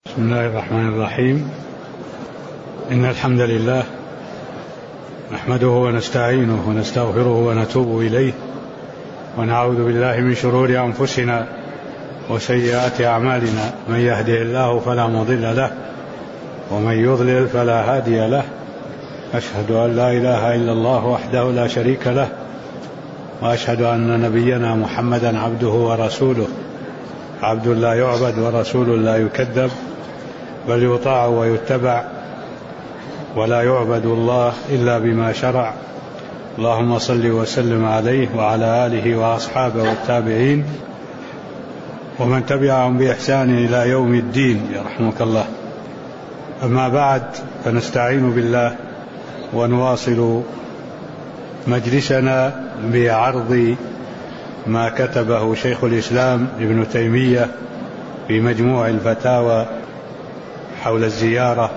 بسم الله الرحمن الرحيم. إن الحمد لله نحمده ونستعينه ونستغفره ونتوب إليه، ونعوذ بالله من شرور أنفسنا وسيئات أعمالنا. من يهده الله فلا مضل له، ومن يضلل فلا هادي له. أشهد أن لا إله إلا الله وحده لا شريك له، وأشهد أن نبينا محمدا عبده ورسوله، عبد لا يعبد ورسول لا يكذب، بل يطاع ويتبع، ولا يعبد الله إلا بما شرع. اللهم صل وسلم عليه وعلى آله وأصحابه والتابعين ومن تبعهم بإحسان إلى يوم الدين، يرحمك الله. أما بعد، فنستعين بالله ونواصل مجلسنا بعرض ما كتبه شيخ الإسلام ابن تيمية في مجموع الفتاوى حول الزيارة،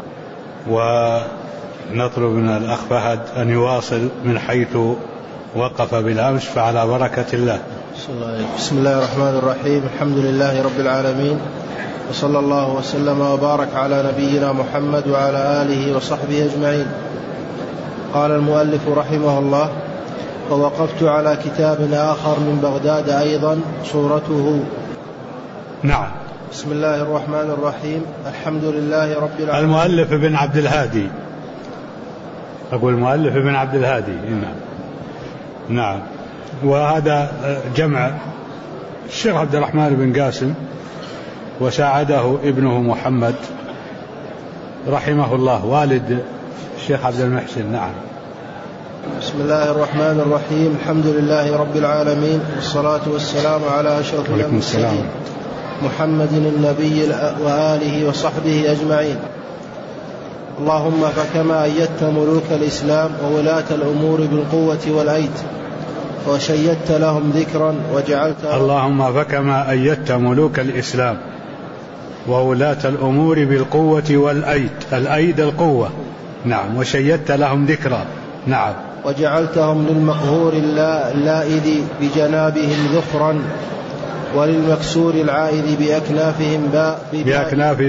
ونطلب من الأخ فهد أن يواصل من حيث وقف بالأمس، فعلى بركة الله. بسم الله الرحمن الرحيم. الحمد لله رب العالمين، وصلى الله وسلم وبارك على نبينا محمد وعلى آله وصحبه أجمعين. قال المؤلف رحمه الله: ووقفت على كتاب آخر من بغداد أيضا صورته. نعم. بسم الله الرحمن الرحيم. الحمد لله رب العالمين. المؤلف ابن عبد الهادي، أقول المؤلف ابن عبد الهادي. نعم. وهذا جمع الشيخ عبد الرحمن بن قاسم، وساعده ابنه محمد رحمه الله والد الشيخ عبد المحسن. نعم. بسم الله الرحمن الرحيم. الحمد لله رب العالمين، والصلاة والسلام على أشرف المرسلين محمد النبي وآله وصحبه أجمعين. اللهم فكما أيدت ملوك الإسلام وولاة الأمور بالقوة والأيد، وشيدت لهم ذكرا وجعلت. اللهم فكما أيدت ملوك الإسلام وولاة الأمور بالقوة والأيد، الأيد القوة. نعم. وشيدت لهم ذكرا. نعم. وجعلتهم للمقهور اللائذ بجنابهم ذخرا، وللمكسور العائذ بأكناف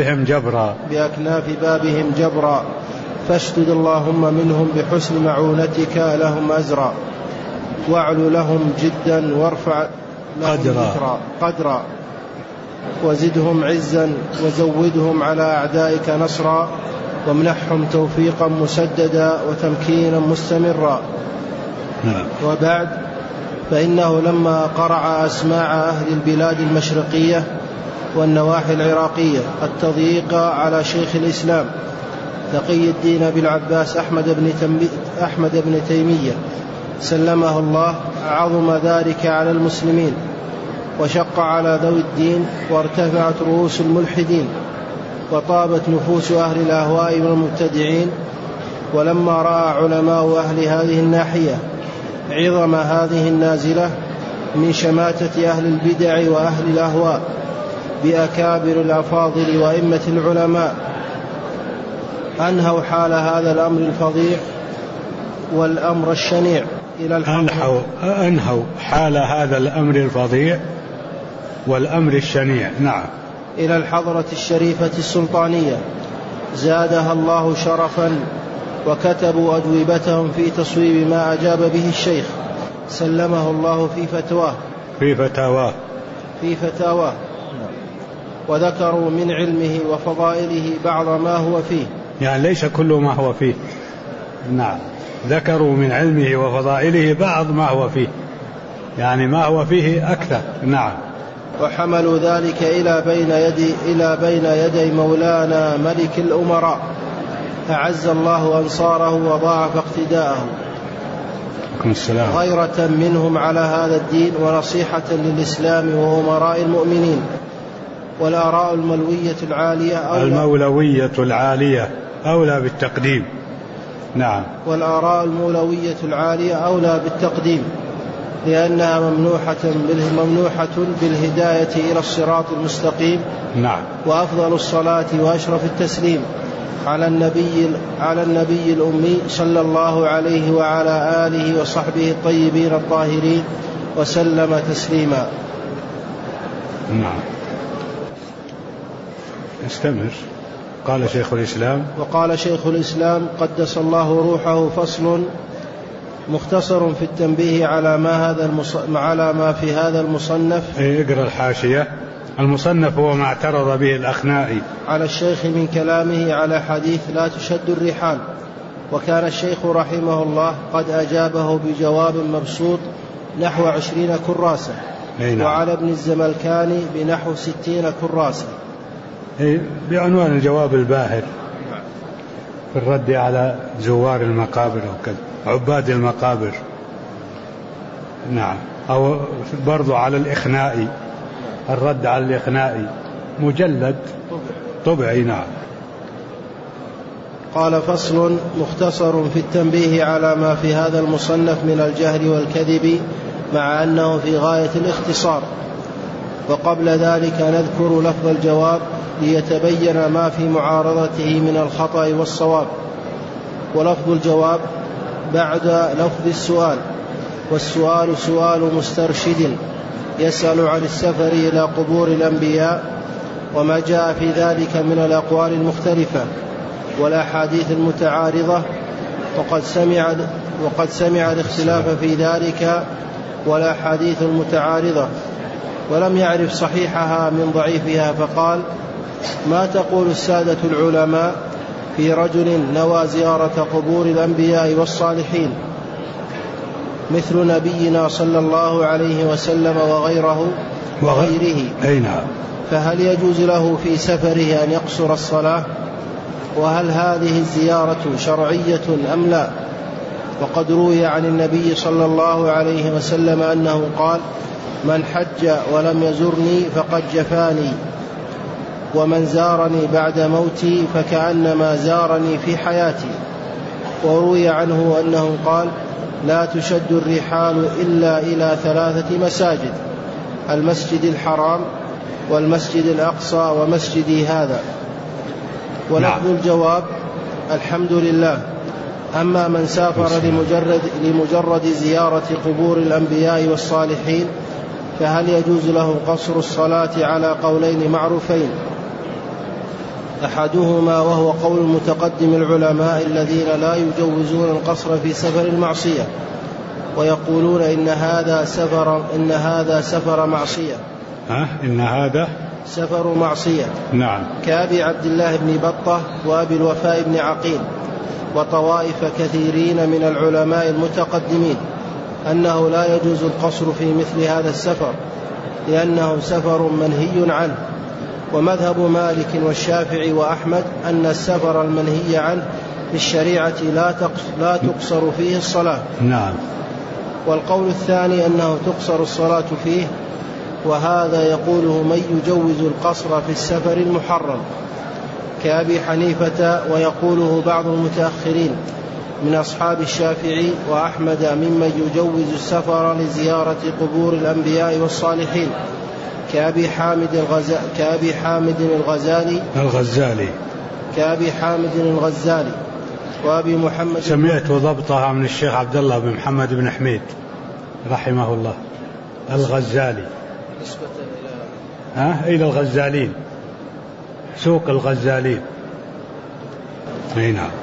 بابهم جبرا. فاشدد اللهم منهم بحسن معونتك لهم أزرا، واعل لهم جدا وارفع لهم قدرا، وزدهم عزا وزودهم على أعدائك نصرا، وامنحهم توفيقا مسددا وتمكينا مستمرا. وبعد، فإنه لما قرع أسماع أهل البلاد المشرقية والنواحي العراقية التضييق على شيخ الإسلام تقي الدين أبي العباس أحمد بن تيمية سلمه الله، عظم ذلك على المسلمين، وشق على ذوي الدين، وارتفعت رؤوس الملحدين، وطابت نفوس أهل الأهواء والمبتدعين. ولما رأى علماء أهل هذه الناحية عظم هذه النازلة من شماتة أهل البدع وأهل الأهواء بأكابر الأفاضل وأئمة العلماء، أنهوا حال هذا الأمر الفظيع والأمر الشنيع أنهوا حال هذا الأمر الفظيع والأمر الشنيع. نعم. إلى الحضرة الشريفة السلطانية زادها الله شرفا، وكتبوا أجوبتهم في تصويب ما أجاب به الشيخ سلمه الله في فتاواه، وذكروا من علمه وفضائله بعض ما هو فيه، يعني ليس كل ما هو فيه. نعم. ذكروا من علمه وفضائله بعض ما هو فيه، يعني ما هو فيه أكثر. نعم. وحملوا ذلك إلى بين يدي مولانا ملك الأمراء، أعز الله أنصاره وضاعف اقتداءه، غيرة منهم على هذا الدين ونصيحة للإسلام وأمراء المؤمنين. والآراء المولوية العالية أولى بالتقديم. نعم. والآراء المولوية العالية أولى بالتقديم، لأنها ممنوحة بالهداية إلى الصراط المستقيم. نعم. وأفضل الصلاة وأشرف التسليم على النبي الأمي صلى الله عليه وعلى آله وصحبه الطيبين الطاهرين وسلم تسليما. نعم. استمر. قال شيخ الإسلام. وقال شيخ الإسلام قدس الله روحه: فصل مختصر في التنبيه على ما في هذا المصنف. اقرأ الحاشية. المصنف هو ما اعترض به الأخنائي على الشيخ من كلامه على حديث لا تشد الرحال، وكان الشيخ رحمه الله قد أجابه بجواب مبسوط نحو 20 كراسة، وعلى ابن الزملكاني بنحو 60 كراسة، بعنوان الجواب الباهر في الرد على زوار المقابر وكذا، عباد المقابر. نعم. أو برضو على الإخنائي، الرد على الإخنائي، مجلد طبعي. نعم. قال: فصل مختصر في التنبيه على ما في هذا المصنف من الجهل والكذب، مع أنه في غاية الاختصار. وقبل ذلك نذكر لفظ الجواب ليتبين ما في معارضته من الخطأ والصواب. ولفظ الجواب بعد لفظ السؤال، والسؤال سؤال مسترشد يسأل عن السفر إلى قبور الأنبياء وما جاء في ذلك من الأقوال المختلفة والأحاديث المتعارضة، وقد سمع الاختلاف في ذلك والأحاديث المتعارضة، ولم يعرف صحيحها من ضعيفها، فقال: ما تقول السادة العلماء في رجل نوى زيارة قبور الأنبياء والصالحين مثل نبينا صلى الله عليه وسلم وغيره فهل يجوز له في سفره أن يقصر الصلاة؟ وهل هذه الزيارة شرعية أم لا؟ وقد روي عن النبي صلى الله عليه وسلم أنه قال: من حج ولم يزرني فقد جفاني، ومن زارني بعد موتي فكأنما زارني في حياتي. وروي عنه أنه قال: لا تشد الرحال إلا إلى 3 مساجد: المسجد الحرام والمسجد الأقصى ومسجدي هذا. ولفظ الجواب: الحمد لله. أما من سافر لمجرد زيارة قبور الأنبياء والصالحين فهل يجوز له قصر الصلاة على قولين معروفين: أحدهما وهو قول متقدم العلماء الذين لا يجوزون القصر في سفر المعصية، ويقولون إن هذا سفر معصية. إن هذا سفر معصية. نعم. كأبي عبد الله بن بطة وأبي الوفاء بن عقيل وطوائف كثيرين من العلماء المتقدمين أنه لا يجوز القصر في مثل هذا السفر، لأنه سفر منهي عنه. ومذهب مالك والشافعي وأحمد أن السفر المنهي عنه في الشريعة لا تقصر فيه الصلاة. نعم. والقول الثاني أنه تقصر الصلاة فيه، وهذا يقوله من يجوز القصر في السفر المحرم كأبي حنيفة، ويقوله بعض المتأخرين من أصحاب الشافعي وأحمد ممن يجوز السفر لزيارة قبور الأنبياء والصالحين كأبي حامد الغزالي وأبي محمد. سمعت ضبطها من الشيخ عبد الله بن محمد بن حميد رحمه الله. الغزالي إلى الغزالين، سوق الغزالين. نعم.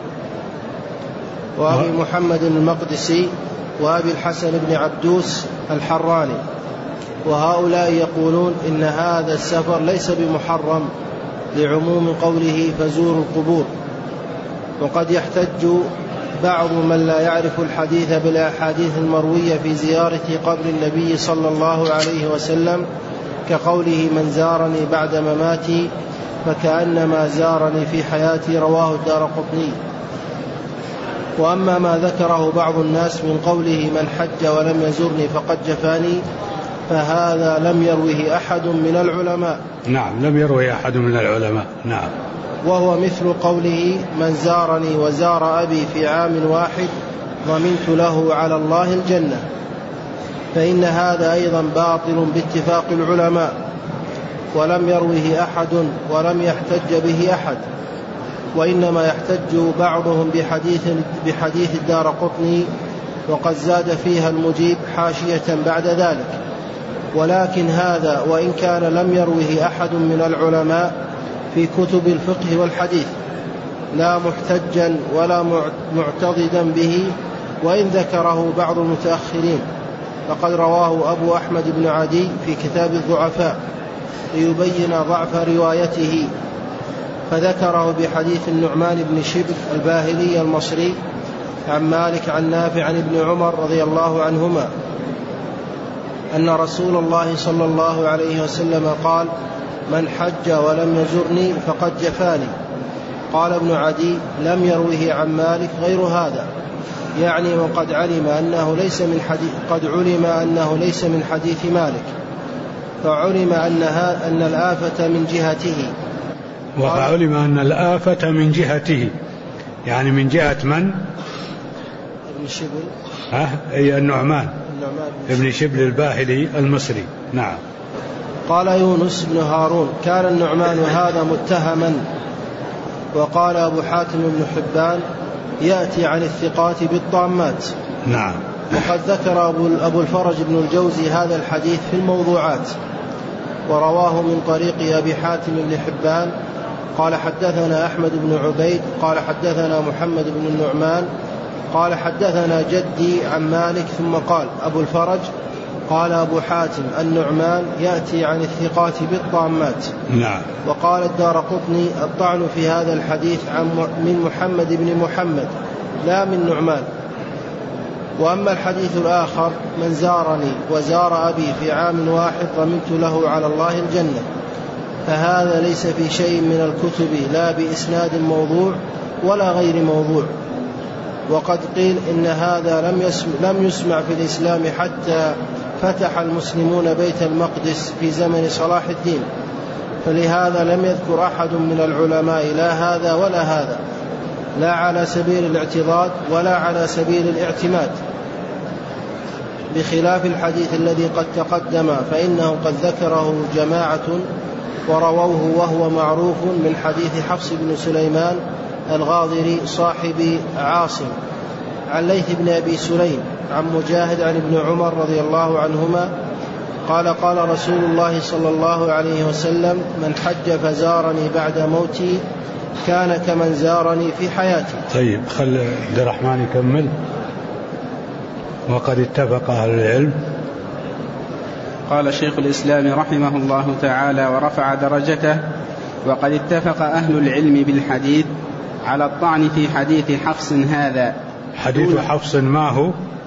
وأبي محمد المقدسي وأبي الحسن بن عبدوس الحراني. وهؤلاء يقولون إن هذا السفر ليس بمحرم لعموم قوله فزوروا القبور. وقد يحتج بعض من لا يعرف الحديث بالأحاديث المروية في زيارة قبر النبي صلى الله عليه وسلم، كقوله من زارني بعد مماتي فكأنما زارني في حياتي، رواه الدارقطني. وأما ما ذكره بعض الناس من قوله من حج ولم يزرني فقد جفاني، فهذا لم يروه أحد من العلماء. نعم، لم يروه أحد من العلماء. نعم. وهو مثل قوله من زارني وزار أبي في عام واحد ضمنت له على الله الجنة، فإن هذا أيضا باطل باتفاق العلماء، ولم يروه أحد ولم يحتج به أحد، وإنما يحتج بعضهم بحديث الدارقطني، وقد زاد فيها المجيب حاشية بعد ذلك. ولكن هذا وإن كان لم يروه أحد من العلماء في كتب الفقه والحديث، لا محتجا ولا معتضدا به، وإن ذكره بعض المتأخرين. فقد رواه أبو أحمد بن عدي في كتاب الضعفاء ليبين ضعف روايته، فذكره بحديث النعمان بن شبل الباهلي المصري عن مالك عن نافع عن ابن عمر رضي الله عنهما أن رسول الله صلى الله عليه وسلم قال: من حج ولم يزرني فقد جفاني. قال ابن عدي: لم يروه عن مالك غير هذا، يعني وقد علم أنه ليس من حديث مالك، فعلم أن الآفة من جهته. وعلم أن الآفة من جهته، يعني من جهة من؟ ابن شبل، أي النعمان ابن شبل الباهلي المصري. نعم. قال يونس بن هارون: كان النعمان هذا متهما. وقال أبو حاتم بن حبان: يأتي عن الثقات بالطامات. نعم. وقد ذكر أبو الفرج بن الجوزي هذا الحديث في الموضوعات، ورواه من طريق أبي حاتم بن حبان قال: حدثنا أحمد بن عبيد قال: حدثنا محمد بن النعمان قال: حدثنا جدي عن مالك. ثم قال أبو الفرج: قال أبو حاتم: النعمان يأتي عن الثقات بالطامات. نعم. وقال الدارقطني: الطعن في هذا الحديث من محمد بن محمد لا من نعمان. وأما الحديث الآخر: من زارني وزار أبي في عام واحد ضمنت له على الله الجنة، فهذا ليس في شيء من الكتب، لا بإسناد موضوع ولا غير موضوع. وقد قيل إن هذا لم يسمع في الإسلام حتى فتح المسلمون بيت المقدس في زمن صلاح الدين، فلهذا لم يذكر أحد من العلماء لا هذا ولا هذا، لا على سبيل الاعتضاد ولا على سبيل الاعتماد، بخلاف الحديث الذي قد تقدم، فإنه قد ذكره جماعة ورووه وهو معروف من حديث حفص بن سليمان الغاضري صاحب عاصم عن ليث بن أبي سليم عن مجاهد عن ابن عمر رضي الله عنهما قال: قال رسول الله صلى الله عليه وسلم: من حج فزارني بعد موتي كان كمن زارني في حياتي. طيب، خل عبد الرحمن يكمل. وقد اتفق أهل العلم. قال شيخ الإسلام رحمه الله تعالى ورفع درجته: وقد اتفق أهل العلم بالحديث على الطعن في حديث حفص هذا. حديث حفص ما هو؟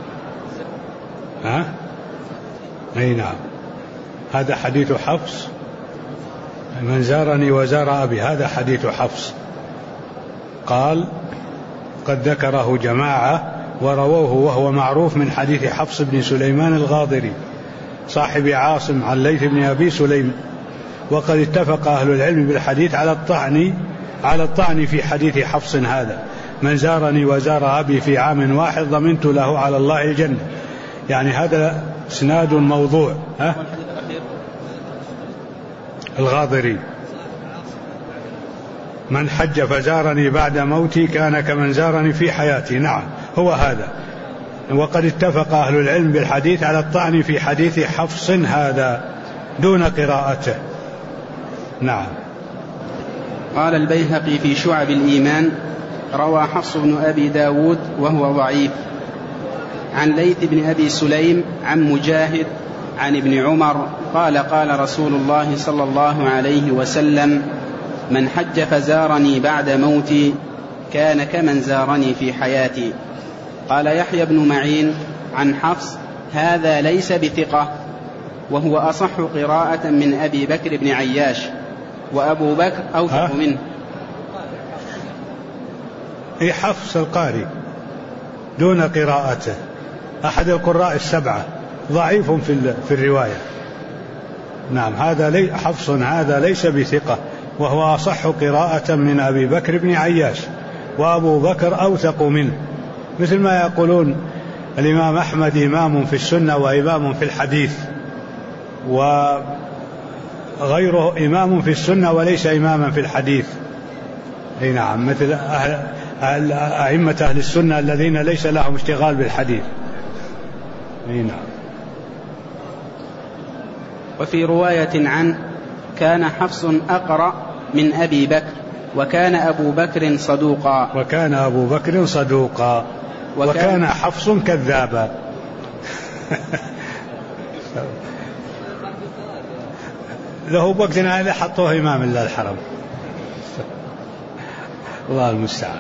أي نعم، هذا حديث حفص. من زارني وزار أبي، هذا حديث حفص. قال: قد ذكره جماعة ورووه وهو معروف من حديث حفص بن سليمان الغاضري صاحب عاصم عن ليث بن أبي سليم. وقد اتفق أهل العلم بالحديث على الطعن في حديث حفص هذا: من زارني وزار أبي في عام واحد ضمنت له على الله الجنة. يعني هذا اسناد موضوع. الغاضري: من حج فزارني بعد موتي كان كمن زارني في حياتي. نعم، هو هذا. وقد اتفق أهل العلم بالحديث على الطعن في حديث حفص هذا دون قراءته. نعم. قال البيهقي في شعب الإيمان: روى حفص بن أبي داود وهو ضعيف عن ليث بن أبي سليم عن مجاهد عن ابن عمر قال: قال رسول الله صلى الله عليه وسلم: من حج فزارني بعد موتي كان كمن زارني في حياتي. قال يحيى بن معين عن حفص: هذا ليس بثقة، وهو أصح قراءة من أبي بكر بن عياش، وأبو بكر أوثق منه. حفص القاري دون قراءته أحد القراء السبعة، ضعيف في الرواية. نعم، هذا حفص هذا ليس بثقة، وهو أصح قراءة من أبي بكر بن عياش، وأبو بكر أوثق منه، مثل ما يقولون الإمام أحمد إمام في السنة وإمام في الحديث، وغيره إمام في السنة وليس إماما في الحديث. أي نعم، مثل أئمة أهل السنة الذين ليس لهم اشتغال بالحديث. أي نعم. وفي رواية عنه: كان حفص أقرأ من أبي بكر، وكان أبو بكر صدوقا وكان حفص كذابا. له وقتنا هذا حطوه إمام الله الحرم. الله المستعان.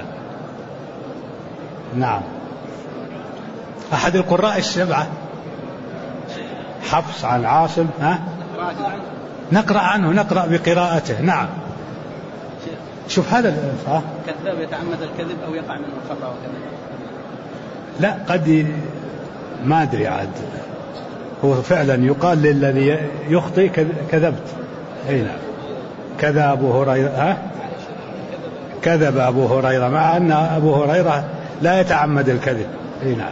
نعم. أحد القراء السبعة حفص عن عاصم. نقرأ عنه، نقرأ بقراءته. نعم. شوف هذا كذاب يتعمد الكذب أو يقع منه الخطأ وكذب. لا قد ما أدري عاد، هو فعلا يقال للذي يخطئ كذبت. أي نعم. كذب أبو هريرة مع أن أبو هريرة لا يتعمد الكذب. أي نعم.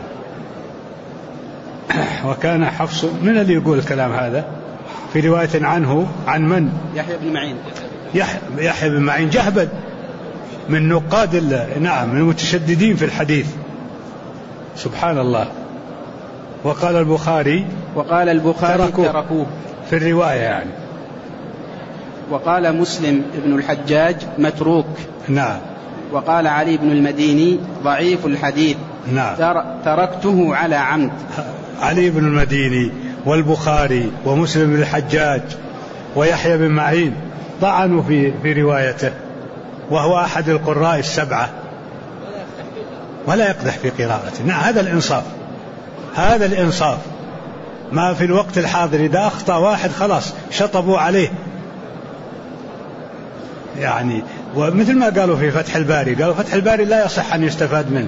وكان حفص من اللي يقول الكلام هذا في رواية عنه عن من؟ يحيى بن معين. يحيى بن معين جهبل من نقاد نعم من المتشددين في الحديث. سبحان الله. وقال البخاري تركوه في الرواية يعني. وقال مسلم بن الحجاج متروك. نعم. وقال علي بن المديني ضعيف الحديث. نعم. تركته على عمد. علي بن المديني والبخاري ومسلم بن الحجاج ويحيى بن معين طعنوا في روايته، وهو أحد القراء السبعة ولا يقدح في قراءته. نعم. هذا الإنصاف. ما في الوقت الحاضر إذا أخطأ واحد خلاص شطبوا عليه يعني. ومثل ما قالوا في فتح الباري، قالوا فتح الباري لا يصح أن يستفاد منه،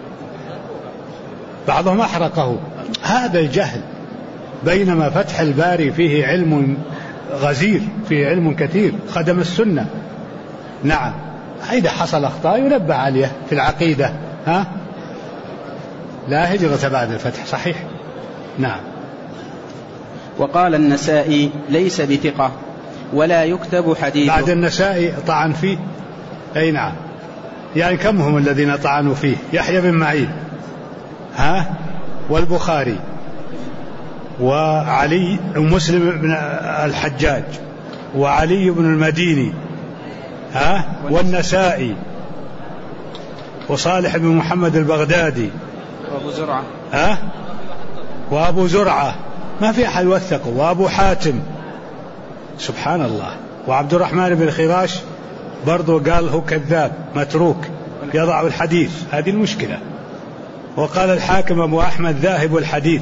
بعضهم أحرقه. هذا الجهل. بينما فتح الباري فيه علم غزير، فيه علم كثير، خدم السنة. نعم. إذا حصل أخطاء ينبه عليه في العقيدة. لا هجرة بعد الفتح. صحيح. نعم. وقال النسائي ليس بثقة ولا يكتب حديثه. بعد النسائي طعن فيه. أي نعم. يعني كم هم الذين طعنوا فيه؟ يحيى بن معين والبخاري وعلي ومسلم بن الحجاج وعلي بن المديني والنسائي وصالح بن محمد البغدادي وأبو زرعة ما في أحد وثقه، وأبو حاتم. سبحان الله. وعبد الرحمن بن خراش برضو قال هو كذاب متروك يضع الحديث. هذه المشكلة. وقال الحاكم أبو أحمد ذاهب الحديث.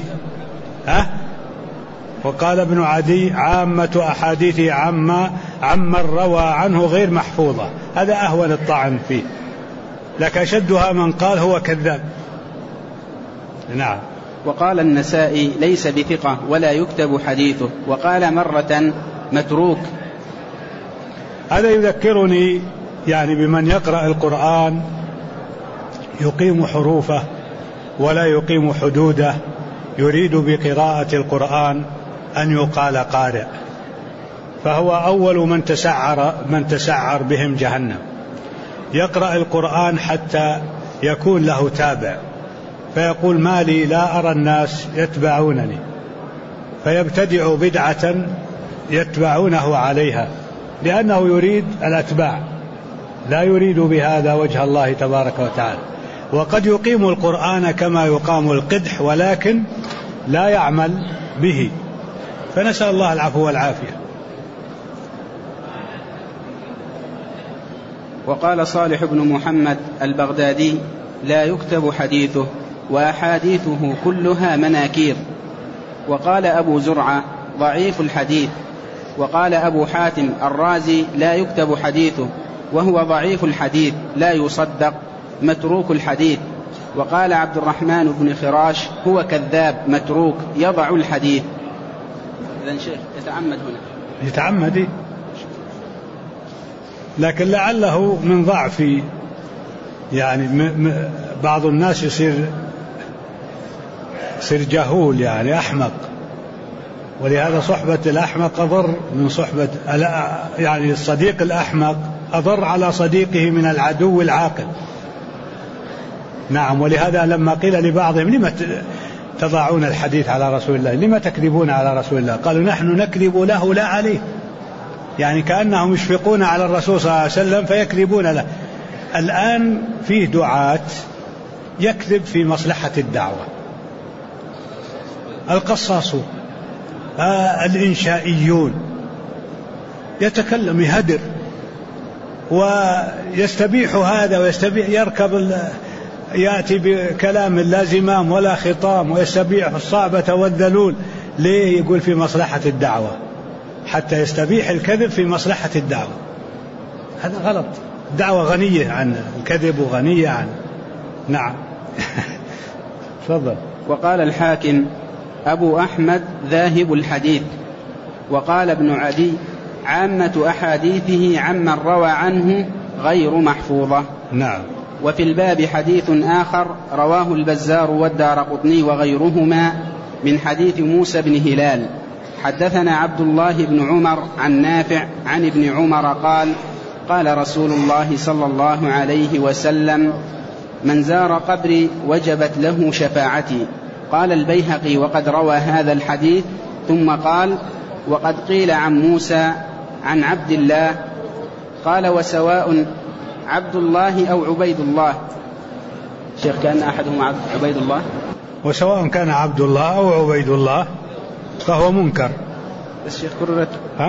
وقال ابن عدي عامة أحاديثه عمن روى عنه غير محفوظة. هذا أهون الطعن فيه، لكن أشدها من قال هو كذاب. نعم. وقال النسائي ليس بثقة ولا يكتب حديثه، وقال مرة متروك. هذا يذكرني يعني بمن يقرأ القرآن يقيم حروفه ولا يقيم حدوده، يريد بقراءة القرآن أن يقال قارئ، فهو أول من تسعر بهم جهنم. يقرأ القرآن حتى يكون له تابع، فيقول ما لي لا أرى الناس يتبعونني، فيبتدع بدعة يتبعونه عليها، لأنه يريد الأتباع، لا يريد بهذا وجه الله تبارك وتعالى. وقد يقيم القرآن كما يقام القدح ولكن لا يعمل به، فنسأل الله العفو والعافية. وقال صالح بن محمد البغدادي لا يكتب حديثه وأحاديثه كلها مناكير. وقال أبو زرعة ضعيف الحديث. وقال أبو حاتم الرازي لا يكتب حديثه وهو ضعيف الحديث لا يصدق متروك الحديث. وقال عبد الرحمن بن خراش هو كذاب متروك يضع الحديث. إذن شيخ يتعمد هنا، يتعمد، لكن لعله من ضعف، يعني بعض الناس يصير جهول، يعني أحمق، ولهذا صحبة الأحمق أضر من صحبة، يعني الصديق الأحمق أضر على صديقه من العدو العاقل. نعم. ولهذا لما قيل لبعضهم لما تضعون الحديث على رسول الله، لما تكذبون على رسول الله، قالوا نحن نكذب له لا عليه. يعني كأنهم يشفقون على الرسول صلى الله عليه وسلم فيكذبون له. الآن فيه دعاة يكذب في مصلحة الدعوة، القصاصون، الإنشائيون، يتكلم يهدر ويستبيح هذا ويستبيح، يركب يأتي بكلام لا زمام ولا خطام ويستبيح الصعبة والذلول. ليه؟ يقول في مصلحة الدعوة، حتى يستبيح الكذب في مصلحة الدعوة. هذا غلط. الدعوة غنية عن الكذب وغنية عن نعم. تفضل. وقال الحاكم أبو أحمد ذاهب الحديث. وقال ابن عدي عامة أحاديثه عمن روى عنه غير محفوظة. نعم. وفي الباب حديث آخر رواه البزار والدارقطني وغيرهما من حديث موسى بن هلال حدثنا عبد الله بن عمر عن نافع عن ابن عمر قال قال رسول الله صلى الله عليه وسلم من زار قبري وجبت له شفاعتي. قال البيهقي وقد روى هذا الحديث ثم قال وقد قيل عن موسى عن عبد الله. قال وسواء عبد الله أو عبيد الله. شيخ كان أحدهم عبيد الله. وسواء كان عبد الله أو عبيد الله فهو منكر. بس شيخ كررت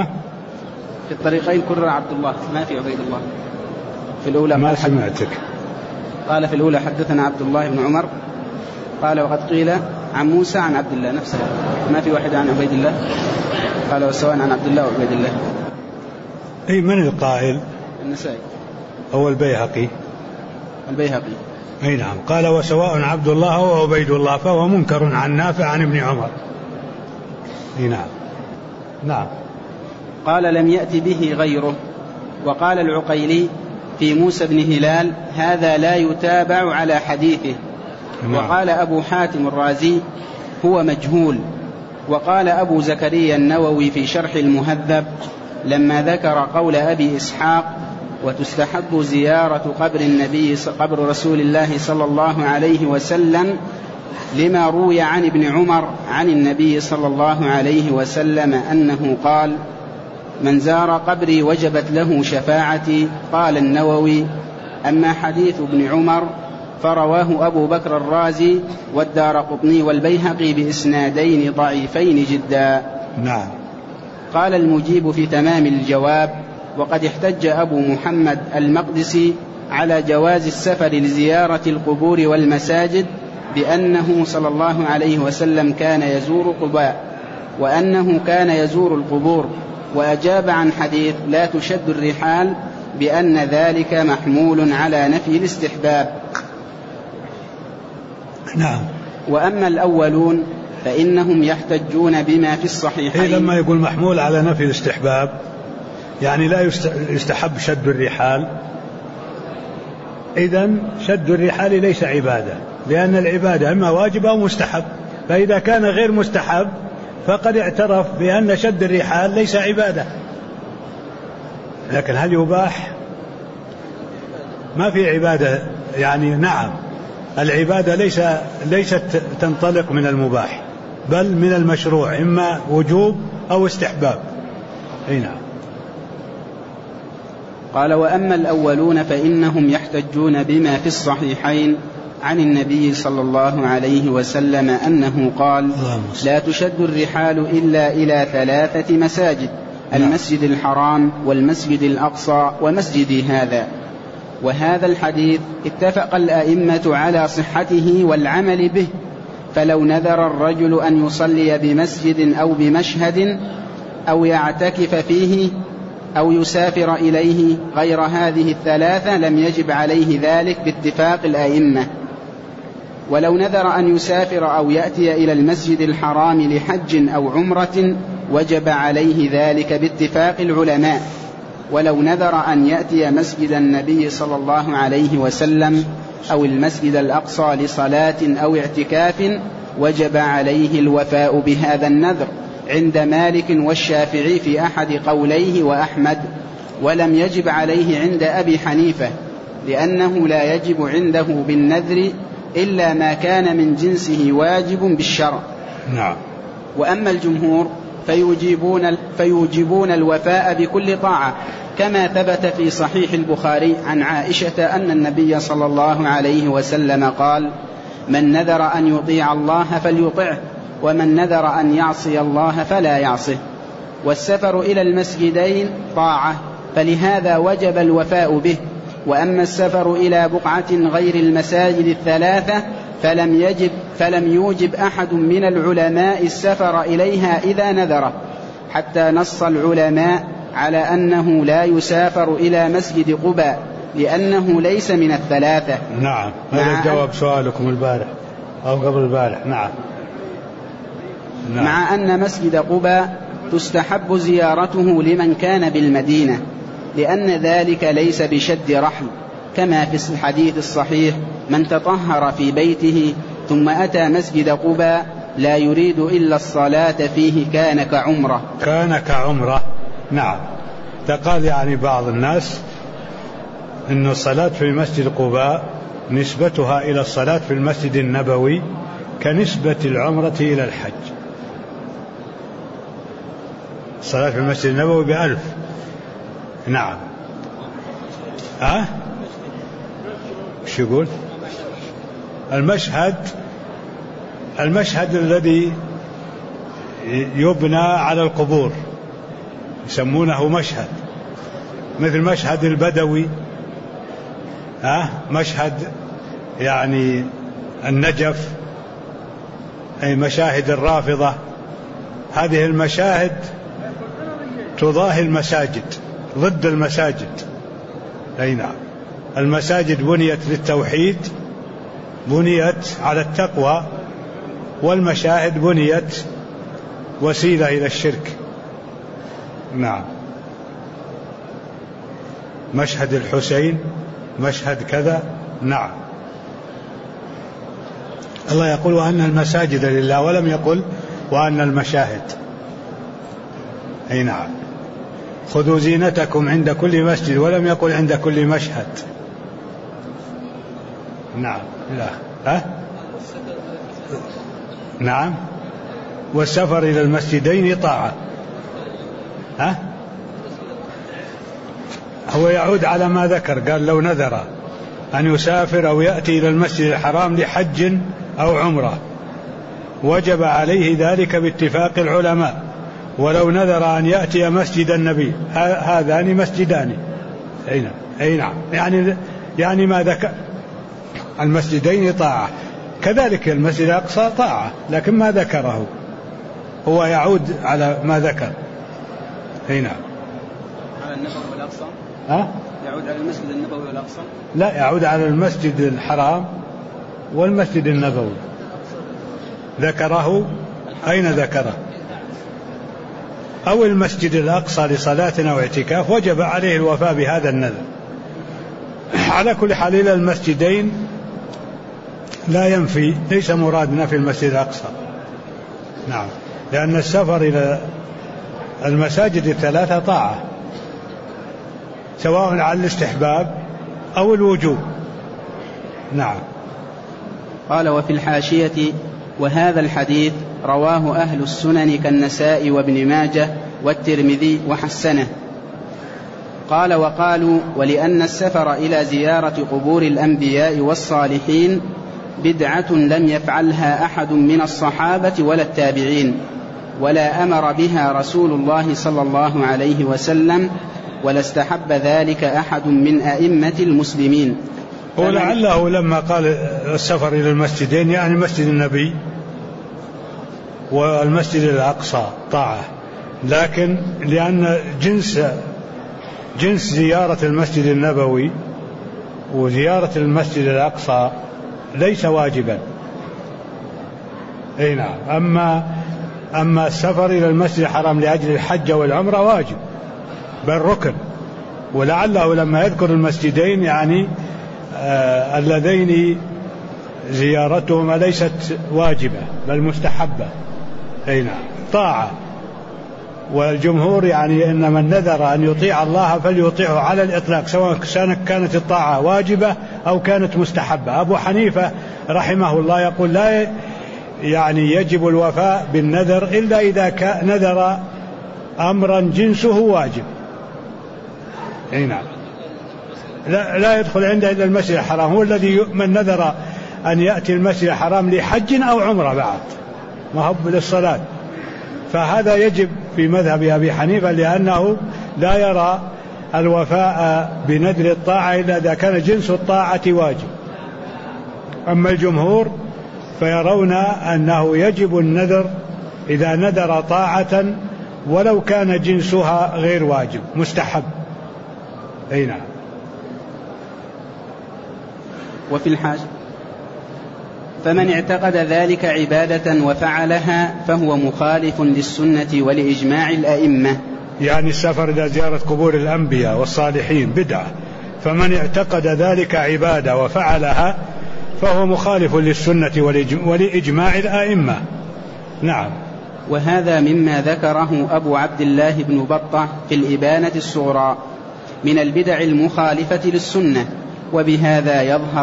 في الطريقين كرر عبد الله ما في عبيد الله. في الأولى ما سمعتك. قال في الأولى حدثنا عبد الله بن عمر قال وقد قيل عن موسى عن عبد الله نفسه ما في واحد عن عبيد الله. قال وسواء عن عبد الله وعبيد الله. أي من القائل؟ النسائي أو البيهقي. البيهقي. أي نعم. قال وسواء عبد الله أو عبيد الله فهو منكر عن نافع عن ابن عمر. أي نعم. نعم. قال لم يأت به غيره. وقال العقيلي في موسى بن هلال هذا لا يتابع على حديثه. نعم. وقال أبو حاتم الرازي هو مجهول. وقال أبو زكريا النووي في شرح المهذب لما ذكر قول أبي إسحاق وتستحب زيارة قبر رسول الله صلى الله عليه وسلم لما روي عن ابن عمر عن النبي صلى الله عليه وسلم أنه قال من زار قبري وجبت له شفاعتي. قال النووي أما حديث ابن عمر فرواه أبو بكر الرازي والدارقطني والبيهقي بإسنادين ضعيفين جدا. نعم. قال المجيب في تمام الجواب وقد احتج أبو محمد المقدسي على جواز السفر لزيارة القبور والمساجد بأنه صلى الله عليه وسلم كان يزور قباء وأنه كان يزور القبور. وأجاب عن حديث لا تشد الرحال بأن ذلك محمول على نفي الاستحباب. نعم. وأما الأولون فإنهم يحتجون بما في الصحيحين. لما يقول محمول على نفي الاستحباب يعني لا يستحب شد الرحال. إذن شد الرحال ليس عبادة، لأن العبادة إما واجب أو مستحب، فإذا كان غير مستحب فقد اعترف بأن شد الرحال ليس عبادة. لكن هل يباح؟ ما في عبادة يعني. نعم العبادة ليست تنطلق من المباح بل من المشروع، إما وجوب أو استحباب. أي نعم. قال وأما الأولون فإنهم يحتجون بما في الصحيحين عن النبي صلى الله عليه وسلم أنه قال لا تشد الرحال إلا إلى 3 مساجد المسجد الحرام والمسجد الأقصى ومسجدي هذا. وهذا الحديث اتفق الأئمة على صحته والعمل به. فلو نذر الرجل أن يصلي بمسجد أو بمشهد أو يعتكف فيه أو يسافر إليه غير هذه 3 لم يجب عليه ذلك باتفاق الأئمة. ولو نذر أن يسافر أو يأتي إلى المسجد الحرام لحج أو عمرة وجب عليه ذلك باتفاق العلماء. ولو نذر أن يأتي مسجد النبي صلى الله عليه وسلم أو المسجد الأقصى لصلاة أو اعتكاف وجب عليه الوفاء بهذا النذر عند مالك والشافعي في أحد قوليه وأحمد. ولم يجب عليه عند أبي حنيفة لأنه لا يجب عنده بالنذر إلا ما كان من جنسه واجب بالشرع. نعم. وأما الجمهور فيوجبون الوفاء بكل طاعة، كما ثبت في صحيح البخاري عن عائشة أن النبي صلى الله عليه وسلم قال: من نذر أن يطيع الله فليطعه، ومن نذر أن يعصي الله فلا يعصه. والسفر إلى المسجدين طاعة، فلهذا وجب الوفاء به. وأما السفر إلى بقعة غير المساجد الثلاثة فلم يوجب أحد من العلماء السفر إليها إذا نذره، حتى نص العلماء على أنه لا يسافر إلى مسجد قباء لأنه ليس من الثلاثة. نعم، هذا جواب سؤالكم البارح أو قبل البارح. نعم. مع أن مسجد قباء تستحب زيارته لمن كان بالمدينة، لأن ذلك ليس بشد رحل، كما في الحديث الصحيح: من تطهر في بيته ثم أتى مسجد قباء لا يريد إلا الصلاة فيه كان كعمرة. نعم. تقال يعني بعض الناس أن الصلاة في مسجد قباء نسبتها إلى الصلاة في المسجد النبوي كنسبة العمرة إلى الحج. الصلاة في المسجد النبوي ب1000. نعم. وش يقول؟ المشهد الذي يبنى على القبور يسمونه مشهد، مثل مشهد البدوي، مشهد يعني النجف، أي مشاهد الرافضة. هذه المشاهد تضاهي المساجد، ضد المساجد. أي نعم. المساجد بنيت للتوحيد، بنيت على التقوى، والمشاهد بنيت وسيلة إلى الشرك. نعم. مشهد الحسين، مشهد كذا. نعم. الله يقول: وأن المساجد لله، ولم يقل وأن المشاهد. أي نعم. خذوا زينتكم عند كل مسجد، ولم يقل عند كل مشهد. نعم. لا. نعم. والسفر إلى المسجدين طاعة. هو يعود على ما ذكر، قال: لو نذر أن يسافر أو يأتي إلى المسجد الحرام لحج أو عمرة وجب عليه ذلك باتفاق العلماء، ولو نذر أن يأتي مسجد النبي، هذان مسجدان. أي نعم. يعني ما ذكر المسجدين طاعة، كذلك المسجد الأقصى طاعة، لكن ما ذكره هو يعود على ما ذكر. أي نعم. على النبوي والأقصى. يعود على المسجد النبوي والأقصى. لا، يعود على المسجد الحرام والمسجد النبوي. ذكره أين ذكره؟ أو المسجد الأقصى لصلاة أو اعتكاف وجب عليه الوفاء بهذا النذر. على كل حال إلى المسجدين لا ينفي، ليس مرادنا في المسجد الأقصى. نعم. لأن السفر إلى المساجد الثلاثة طاعة، سواء على الاستحباب أو الوجوب. نعم. قال: وفي الحاشية: وهذا الحديث رواه أهل السنن كالنسائي وابن ماجه والترمذي وحسنه. قال: وقالوا: ولأن السفر إلى زيارة قبور الأنبياء والصالحين بدعة لم يفعلها أحد من الصحابة ولا التابعين، ولا أمر بها رسول الله صلى الله عليه وسلم، ولا استحب ذلك أحد من أئمة المسلمين. ولعله لما قال السفر إلى المسجدين يعني مسجد النبي والمسجد الأقصى طاعة، لكن لأن جنس زيارة المسجد النبوي وزيارة المسجد الأقصى ليس واجبا. أي نعم. أما السفر إلى المسجد الحرام لأجل الحج والعمرة واجب، بل ركن. ولعله لما يذكر المسجدين يعني اللذين زيارتهما ليست واجبة بل مستحبة. أي نعم. طاعة. والجمهور يعني إن من نذر أن يطيع الله فليطيعه على الإطلاق، سواء كانت الطاعة واجبة أو كانت مستحبة. أبو حنيفة رحمه الله يقول: لا يعني يجب الوفاء بالنذر إلا إذا نذر أمرا جنسه واجب. نعم. لا يدخل عنده إلا المسجد الحرام، هو الذي من نذر أن يأتي المسجد الحرام لحج أو عمرة بعد ما هو للصلاة، فهذا يجب في مذهب أبي حنيفة لأنه لا يرى الوفاء بنذر الطاعة إلا إذا كان جنس الطاعة واجب. أما الجمهور فيرون أنه يجب النذر إذا نذر طاعة ولو كان جنسها غير واجب، مستحب. أي نعم. وفي الحاج فمن اعتقد ذلك عبادة وفعلها فهو مخالف للسنة ولإجماع الأئمة. يعني السفر إلى زيارة قبور الأنبياء والصالحين بدعة، فمن اعتقد ذلك عبادة وفعلها فهو مخالف للسنة ولإجماع الأئمة. نعم. وهذا مما ذكره أبو عبد الله بن بطة في الإبانة الصغرى من البدع المخالفة للسنة، وبهذا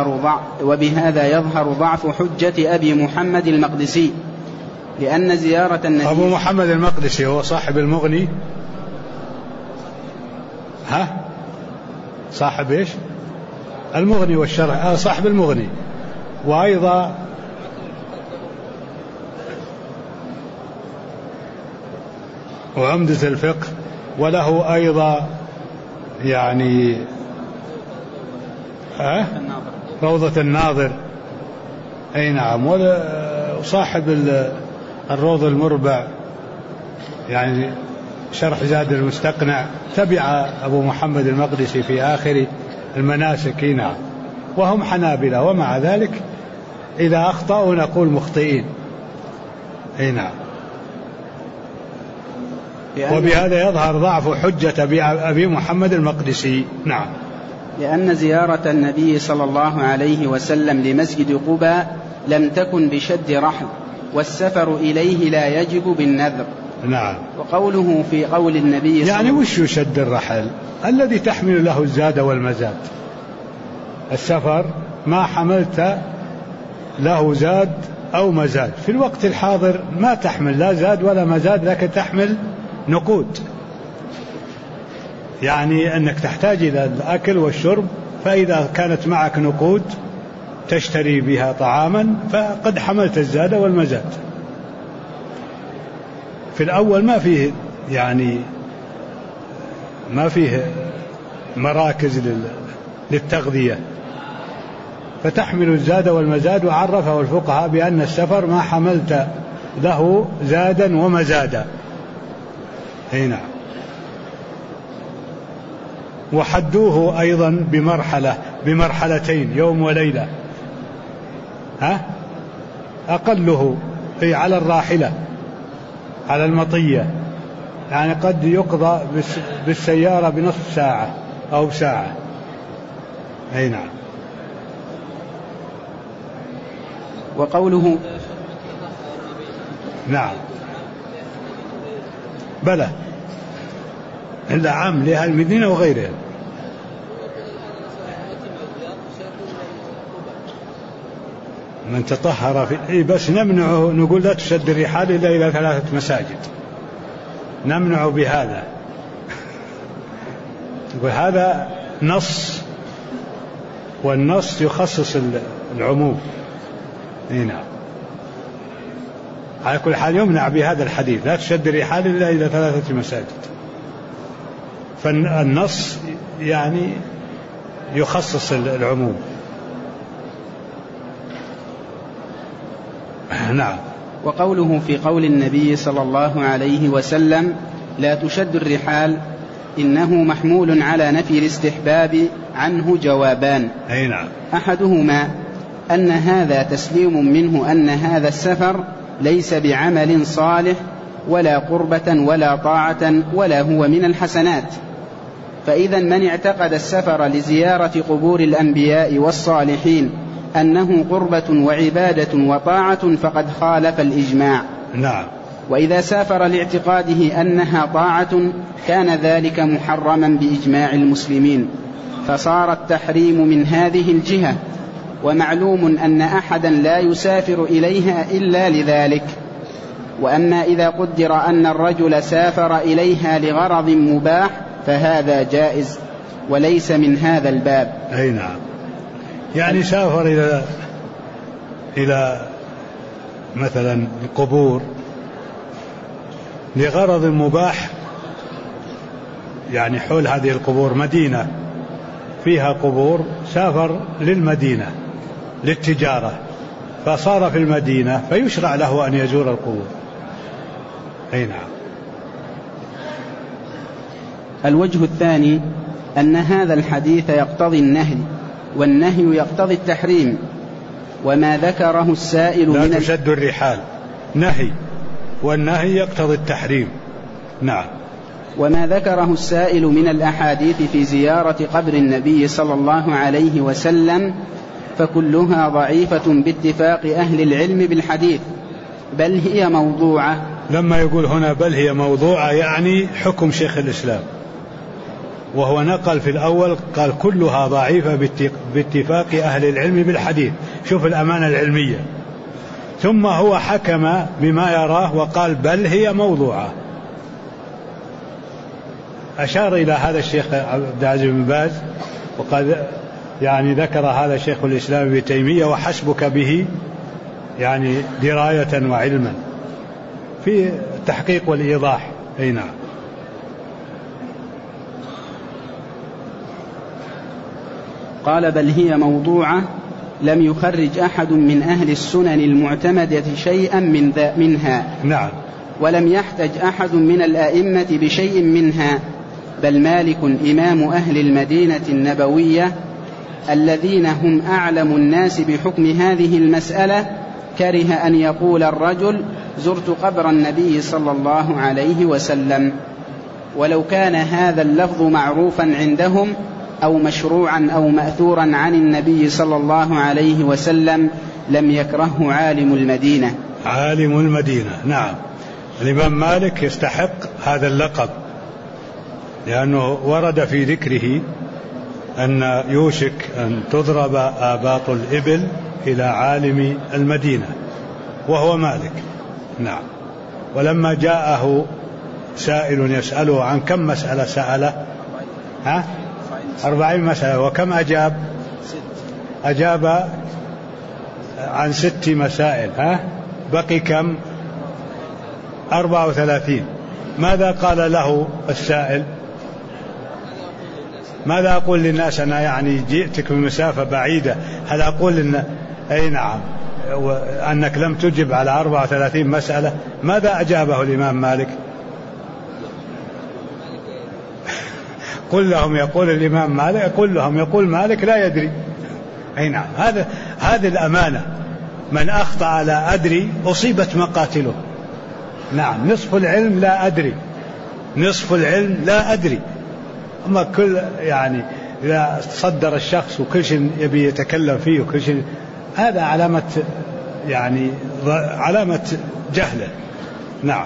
يظهر ضعف حجة أبي محمد المقدسي، لأن زيارة النبي. أبو محمد المقدسي هو صاحب المغني، صاحب إيش؟ المغني والشرح، صاحب المغني، وأيضا وعمدة الفقه، وله أيضا يعني روضة الناظر. أي نعم. وصاحب الروض المربع يعني شرح زاد المستقنع، تبع أبو محمد المقدسي في آخر المناسك. نعم. وهم حنابلة، ومع ذلك إذا أخطأوا نقول مخطئين. أي نعم. وبهذا يظهر ضعف حجة أبي محمد المقدسي. نعم. لأن زيارة النبي صلى الله عليه وسلم لمسجد قباء لم تكن بشد رحل، والسفر إليه لا يجب بالنذر. نعم. وقوله في قول النبي يعني وش يشد الرحل؟ الذي تحمل له الزاد والمزاد. السفر ما حملت له زاد أو مزاد، في الوقت الحاضر ما تحمل لا زاد ولا مزاد، لكن تحمل نقود، يعني أنك تحتاج إلى الأكل والشرب، فإذا كانت معك نقود تشتري بها طعاما فقد حملت الزاد والمزاد. في الأول ما فيه مراكز للتغذية، فتحمل الزاد والمزاد. وعرفه الفقهاء بأن السفر ما حملت له زادا ومزادا. هنا وحدوه أيضا بمرحلتين، يوم وليلة، أقله على الراحلة على المطية، يعني قد يقضى بالسيارة بنصف ساعة أو ساعة. أي نعم. وقوله نعم بلى إلا عام لأهل المدينة وغيرها. من تطهر بس نمنعه، نقول لا تشد الرحال إلا إلى 3 مساجد، نمنع بهذا. وهذا نص، والنص يخصص العموم. نعم. على كل حال يمنع بهذا الحديث لا تشد الرحال إلا إلى 3 مساجد، فالنص يعني يخصص العموم. نعم. وقوله في قول النبي صلى الله عليه وسلم لا تشد الرحال إنه محمول على نفي الاستحباب عنه جوابان. أي نعم. أحدهما أن هذا تسليم منه أن هذا السفر ليس بعمل صالح ولا قربة ولا طاعة ولا هو من الحسنات، فإذا من اعتقد السفر لزيارة قبور الأنبياء والصالحين أنه قربة وعبادة وطاعة فقد خالف الإجماع. نعم. وإذا سافر لاعتقاده أنها طاعة كان ذلك محرما بإجماع المسلمين، فصار التحريم من هذه الجهة، ومعلوم أن أحدا لا يسافر إليها إلا لذلك. وأما إذا قدر أن الرجل سافر إليها لغرض مباح فهذا جائز وليس من هذا الباب. أي نعم، يعني سافر إلى مثلا قبور لغرض مباح، يعني حول هذه القبور مدينة فيها قبور، سافر للمدينة للتجارة فصار في المدينة فيشرع له أن يزور القبور. أي نعم. الوجه الثاني أن هذا الحديث يقتضي النهي، والنهي يقتضي التحريم، وما ذكره السائل لا تشد الرحال نهي، والنهي يقتضي التحريم. نعم. وما ذكره السائل من الأحاديث في زيارة قبر النبي صلى الله عليه وسلم فكلها ضعيفة باتفاق أهل العلم بالحديث، بل هي موضوعة. لما يقول هنا بل هي موضوعة يعني حكم شيخ الإسلام، وهو نقل في الأول قال كلها ضعيفة باتفاق أهل العلم بالحديث. شوف الأمانة العلمية. ثم هو حكم بما يراه وقال بل هي موضوعة. أشار إلى هذا الشيخ عبد العزيز بن باز وقد يعني ذكر هذا شيخ الإسلام ابن تيمية، وحسبك به يعني دراية وعلما في التحقيق والإيضاح. أي نعم. قال بل هي موضوعة لم يخرج أحد من أهل السنن المعتمدة شيئا منها. نعم. ولم يحتج أحد من الأئمة بشيء منها، بل مالك إمام أهل المدينة النبوية الذين هم أعلم الناس بحكم هذه المسألة كره أن يقول الرجل زرت قبر النبي صلى الله عليه وسلم، ولو كان هذا اللفظ معروفا عندهم أو مشروعا أو مأثورا عن النبي صلى الله عليه وسلم لم يكرهه عالم المدينة. عالم المدينة. نعم. الإمام مالك يستحق هذا اللقب لأنه ورد في ذكره أن يوشك أن تضرب آباط الإبل إلى عالم المدينة وهو مالك. نعم. ولما جاءه سائل يسأله عن كم مسألة سأله 40 مسألة، وكم أجاب؟ أجاب عن 6 مسائل. بقي كم؟ 34. ماذا قال له السائل؟ ماذا أقول للناس؟ أنا يعني جئتك من مسافة بعيدة، هل أقول إن أي نعم أنك لم تجب على 34 مسألة؟ ماذا أجابه الإمام مالك؟ قل لهم يقول الإمام مالك، قل لهم يقول مالك لا يدري. أي نعم. هذه الأمانة. من أخطأ على أدري أصيبت مقاتله. نعم. نصف العلم لا أدري، نصف العلم لا أدري. أما كل يعني إذا صدر الشخص وكل شيء يبي يتكلم فيه وكل شيء، هذا علامة يعني علامة جهله. نعم.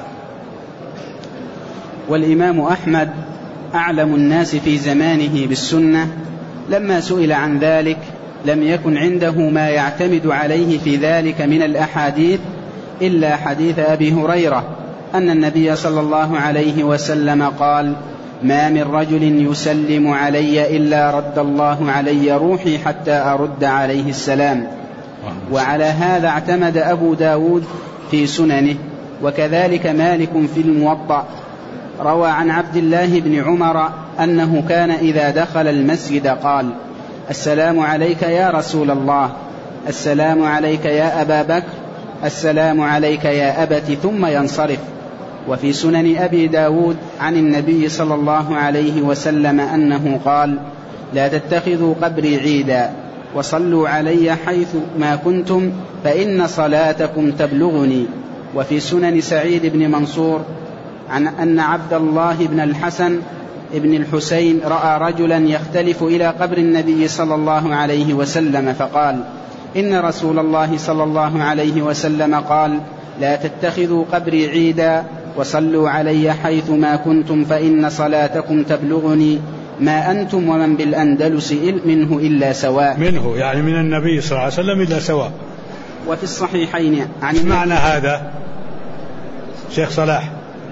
والإمام أحمد أعلم الناس في زمانه بالسنة لما سئل عن ذلك لم يكن عنده ما يعتمد عليه في ذلك من الأحاديث إلا حديث أبي هريرة أن النبي صلى الله عليه وسلم قال ما من رجل يسلم علي إلا رد الله علي روحي حتى أرد عليه السلام. وعلى هذا اعتمد أبو داود في سننه، وكذلك مالك في الموطأ. روى عن عبد الله بن عمر أنه كان إذا دخل المسجد قال السلام عليك يا رسول الله، السلام عليك يا أبا بكر، السلام عليك يا أبت، ثم ينصرف. وفي سنن أبي داود عن النبي صلى الله عليه وسلم أنه قال لا تتخذوا قبري عيدا وصلوا علي حيث ما كنتم فإن صلاتكم تبلغني. وفي سنن سعيد بن منصور عن أن عبد الله بن الحسن ابن الحسين رأى رجلا يختلف إلى قبر النبي صلى الله عليه وسلم فقال إن رسول الله صلى الله عليه وسلم قال لا تتخذوا قبري عيدا وصلوا علي حيث ما كنتم فإن صلاتكم تبلغني. ما أنتم ومن بالأندلس منه إلا سواء. منه يعني من النبي صلى الله عليه وسلم إلا سواء. وفي الصحيحين عن معنى هذا شيخ صلاح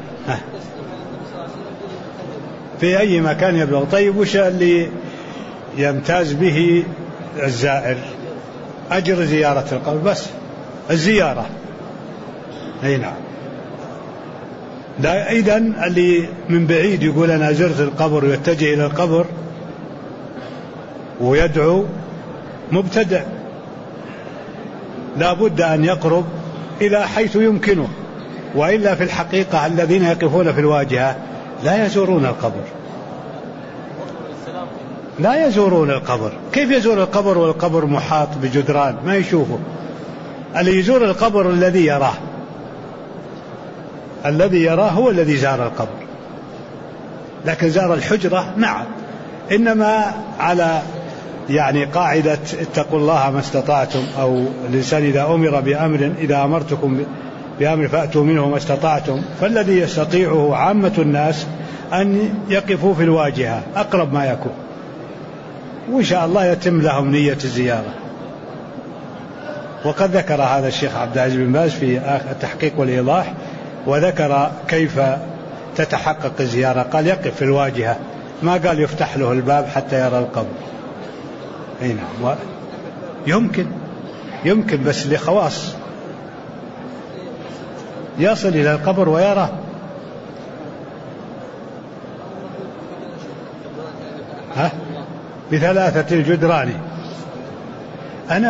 في أي مكان يبلغ. طيب وش اللي يمتاز به الزائر؟ أجر زيارة القبر بس، الزيارة. أي نعم. إذن اللي من بعيد يقول أنا زرت القبر ويتجه إلى القبر ويدعو مبتدع، لا بد أن يقرب إلى حيث يمكنه، وإلا في الحقيقة الذين يقفون في الواجهة لا يزورون القبر، لا يزورون القبر. كيف يزور القبر والقبر محاط بجدران ما يشوفه؟ اللي يزور القبر الذي يراه، الذي يراه هو الذي زار القبر. لكن زار الحجرة نعم، إنما على يعني قاعدة اتقوا الله ما استطعتم، أو الإنسان إذا أمر بأمر، إذا أمرتكم بأمر فأتوا منه ما استطعتم. فالذي يستطيعه عامة الناس أن يقفوا في الواجهة أقرب ما يكون، وإن شاء الله يتم لهم نية الزيارة. وقد ذكر هذا الشيخ عبد العزيز بن باز في التحقيق والإيضاح، وذكر كيف تتحقق الزيارة. قال يقف في الواجهة، ما قال يفتح له الباب حتى يرى القبر. أي نعم. يمكن بس لخواص، يصل إلى القبر ويرى. بثلاثة الجدران أنا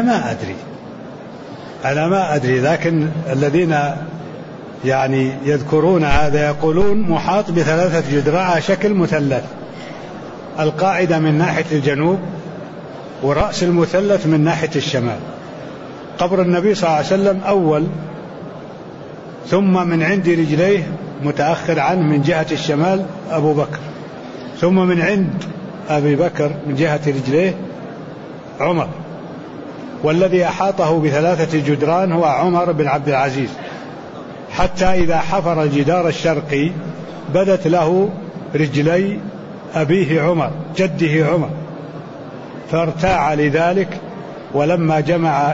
ما أدري، لكن الذين يعني يذكرون هذا يقولون محاط بثلاثة جدران على شكل مثلث، القاعدة من ناحية الجنوب ورأس المثلث من ناحية الشمال. قبر النبي صلى الله عليه وسلم أول، ثم من عند رجليه متأخر عنه من جهة الشمال أبو بكر، ثم من عند أبي بكر من جهة رجليه عمر، والذي أحاطه بثلاثة جدران هو عمر بن عبد العزيز، حتى إذا حفر الجدار الشرقي بدت له رجلي أبيه عمر جده عمر، فارتاع لذلك. ولما جمع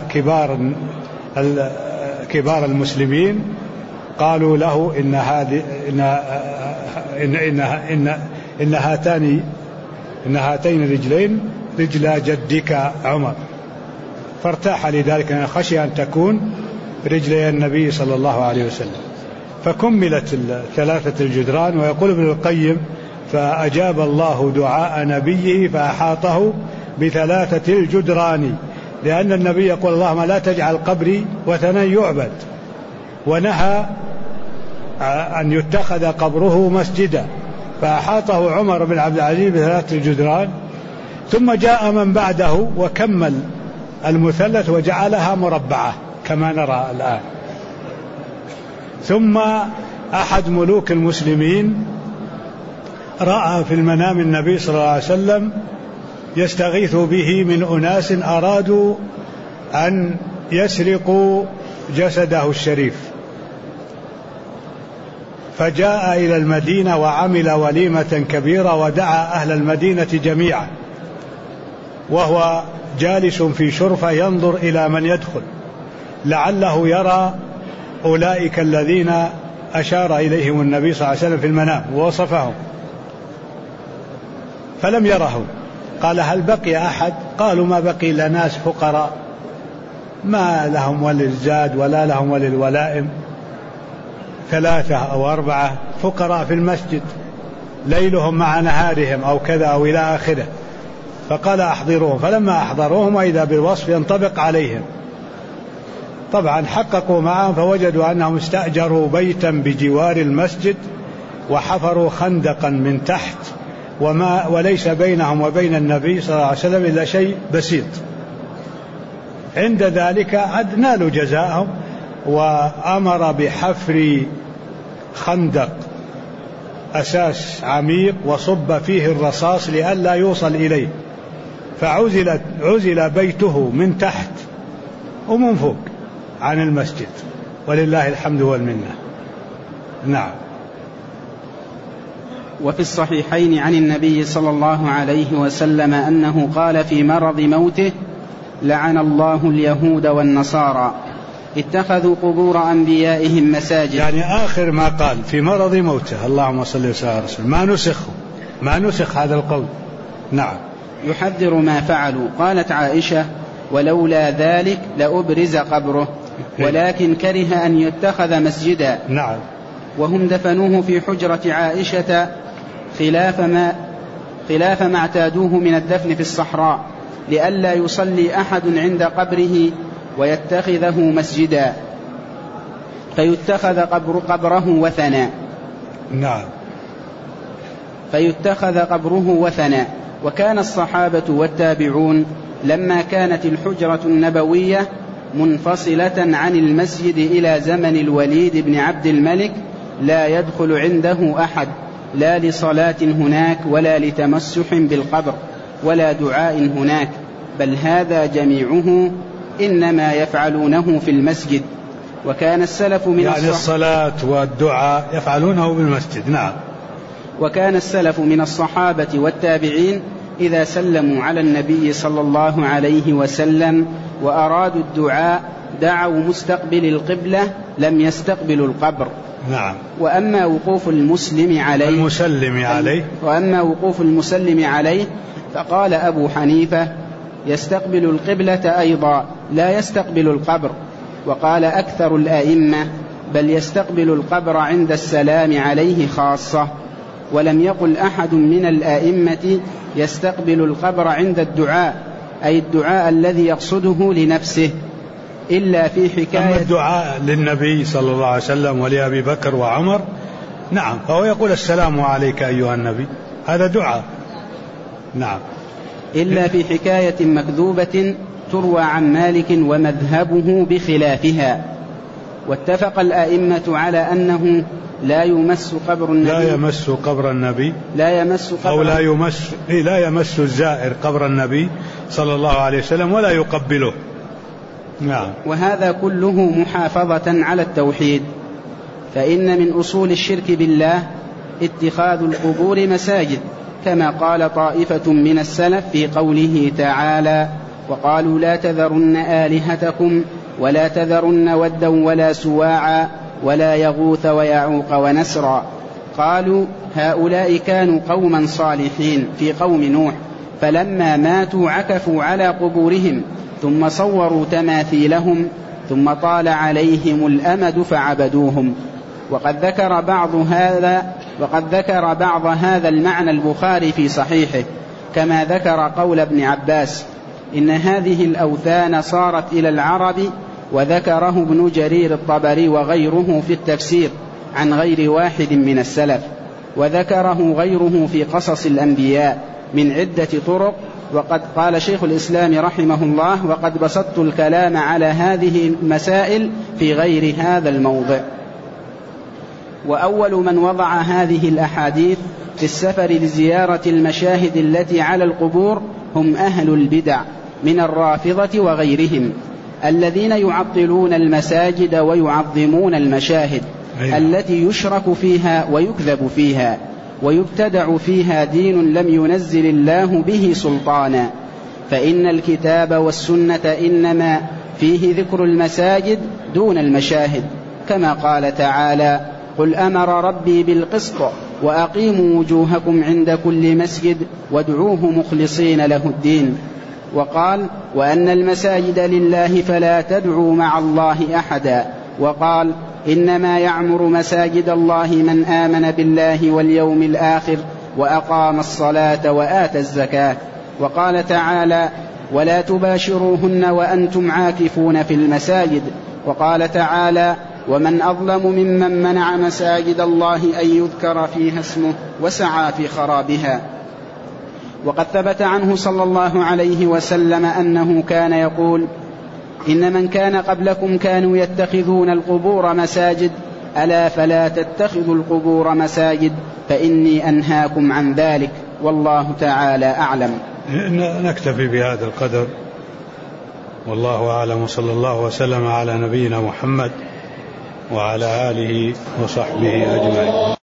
كبار المسلمين قالوا له إن هاتين الرجلين رجلا جدك عمر، فارتاح لذلك أن خشي أن تكون رجلي النبي صلى الله عليه وسلم. فكملت ثلاثة الجدران. ويقول ابن القيم فأجاب الله دعاء نبيه فأحاطه بثلاثة الجدران، لأن النبي يقول اللهم لا تجعل قبري وثنا يعبد، ونهى أن يتخذ قبره مسجدا، فأحاطه عمر بن عبد العزيز بثلاثة الجدران. ثم جاء من بعده وكمل المثلث وجعلها مربعة كما نرى الآن. ثم أحد ملوك المسلمين رأى في المنام النبي صلى الله عليه وسلم يستغيث به من أناس أرادوا أن يسرقوا جسده الشريف، فجاء إلى المدينة وعمل وليمة كبيرة ودعا أهل المدينة جميعا، وهو جالس في شرفة ينظر إلى من يدخل لعله يرى أولئك الذين أشار إليهم النبي صلى الله عليه وسلم في المنام ووصفهم، فلم يرهم. قال هل بقي أحد؟ قالوا ما بقي إلا ناس فقراء ما لهم وللزاد ولا لهم وللولائم، 3 أو 4 فقراء في المسجد ليلهم مع نهارهم أو كذا أو إلى آخره. فقال أحضروهم، فلما أحضروهم وإذا بالوصف ينطبق عليهم. طبعا حققوا معهم فوجدوا أنهم استأجروا بيتا بجوار المسجد وحفروا خندقا من تحت، وليس بينهم وبين النبي صلى الله عليه وسلم إلا شيء بسيط. عند ذلك نالوا جزاءهم، وأمر بحفر خندق أساس عميق وصب فيه الرصاص لئلا يوصل إليه، فعزل بيته من تحت ومن فوق عن المسجد، ولله الحمد والمنة. نعم. وفي الصحيحين عن النبي صلى الله عليه وسلم أنه قال في مرض موته: لعن الله اليهود والنصارى اتخذوا قبور أنبيائهم مساجد. يعني آخر ما قال في مرض موته، اللهم صل وسلم على رسول، ما نسخ هذا القول. نعم. يحذر ما فعلوا. قالت عائشة: ولولا ذلك لأبرز قبره، ولكن كره أن يتخذ مسجدا. نعم. وهم دفنوه في حجرة عائشة خلاف ما اعتادوه من الدفن في الصحراء، لئلا يصلي أحد عند قبره ويتخذه مسجدا فيتخذ قبره وثنا. نعم. فيتخذ قبره وثنا. وكان الصحابة والتابعون لما كانت الحجرة النبوية منفصلة عن المسجد إلى زمن الوليد بن عبد الملك لا يدخل عنده أحد، لا لصلاة هناك ولا لتمسح بالقبر ولا دعاء هناك، بل هذا جميعه إنما يفعلونه في المسجد. وكان السلف من يعني الصلاة والدعاء يفعلونه بالمسجد. نعم. وكان السلف من الصحابة والتابعين إذا سلموا على النبي صلى الله عليه وسلم وأرادوا الدعاء دعوا مستقبل القبلة، لم يستقبلوا القبر. نعم. وأما وقوف المسلم عليه فقال أبو حنيفة: يستقبل القبلة أيضا لا يستقبل القبر. وقال أكثر الأئمة: بل يستقبل القبر عند السلام عليه خاصة. ولم يقل أحد من الأئمة يستقبل القبر عند الدعاء، أي الدعاء الذي يقصده لنفسه، إلا في حكاية. أما الدعاء للنبي صلى الله عليه وسلم ولأبي بكر وعمر، نعم، فهو يقول: السلام عليك أيها النبي، هذا دعاء. نعم. إلا في حكاية مكذوبة تروى عن مالك ومذهبه بخلافها. واتفق الأئمة على أنه لا يمس قبر النبي لا يمس الزائر قبر النبي صلى الله عليه وسلم ولا يقبله. نعم. وهذا كله محافظة على التوحيد، فإن من أصول الشرك بالله اتخاذ القبور مساجد، كما قال طائفة من السلف في قوله تعالى: وقالوا لا تذرن آلهتكم ولا تذرن ودا ولا سواعا ولا يغوث ويعوق ونسرا. قالوا هؤلاء كانوا قوما صالحين في قوم نوح، فلما ماتوا عكفوا على قبورهم ثم صوروا تماثيلهم ثم طال عليهم الأمد فعبدوهم. وقد ذكر بعض هذا المعنى البخاري في صحيحه، كما ذكر قول ابن عباس: إن هذه الأوثان صارت إلى العرب. وذكره ابن جرير الطبري وغيره في التفسير عن غير واحد من السلف، وذكره غيره في قصص الأنبياء من عدة طرق. وقد قال شيخ الإسلام رحمه الله: وقد بسطت الكلام على هذه المسائل في غير هذا الموضع. وأول من وضع هذه الأحاديث في السفر لزيارة المشاهد التي على القبور هم أهل البدع من الرافضة وغيرهم، الذين يعطلون المساجد ويعظمون المشاهد التي يشرك فيها ويكذب فيها ويبتدع فيها دين لم ينزل الله به سلطانا. فإن الكتاب والسنة إنما فيه ذكر المساجد دون المشاهد، كما قال تعالى: قل أمر ربي بالقسط وأقيموا وجوهكم عند كل مسجد وادعوه مخلصين له الدين. وقال: وأن المساجد لله فلا تدعوا مع الله أحدا. وقال: إنما يعمر مساجد الله من آمن بالله واليوم الآخر وأقام الصلاة وآتى الزكاة. وقال تعالى: ولا تباشروهن وأنتم عاكفون في المساجد. وقال تعالى: ومن أظلم ممن منع مساجد الله أن يذكر فيها اسمه وسعى في خرابها. وقد ثبت عنه صلى الله عليه وسلم أنه كان يقول: إن من كان قبلكم كانوا يتخذون القبور مساجد، ألا فلا تتخذوا القبور مساجد فإني أنهاكم عن ذلك، والله تعالى أعلم. نكتفي بهذا القدر، والله أعلم، وصلى الله وسلم على نبينا محمد وعلى آله وصحبه أجمعين.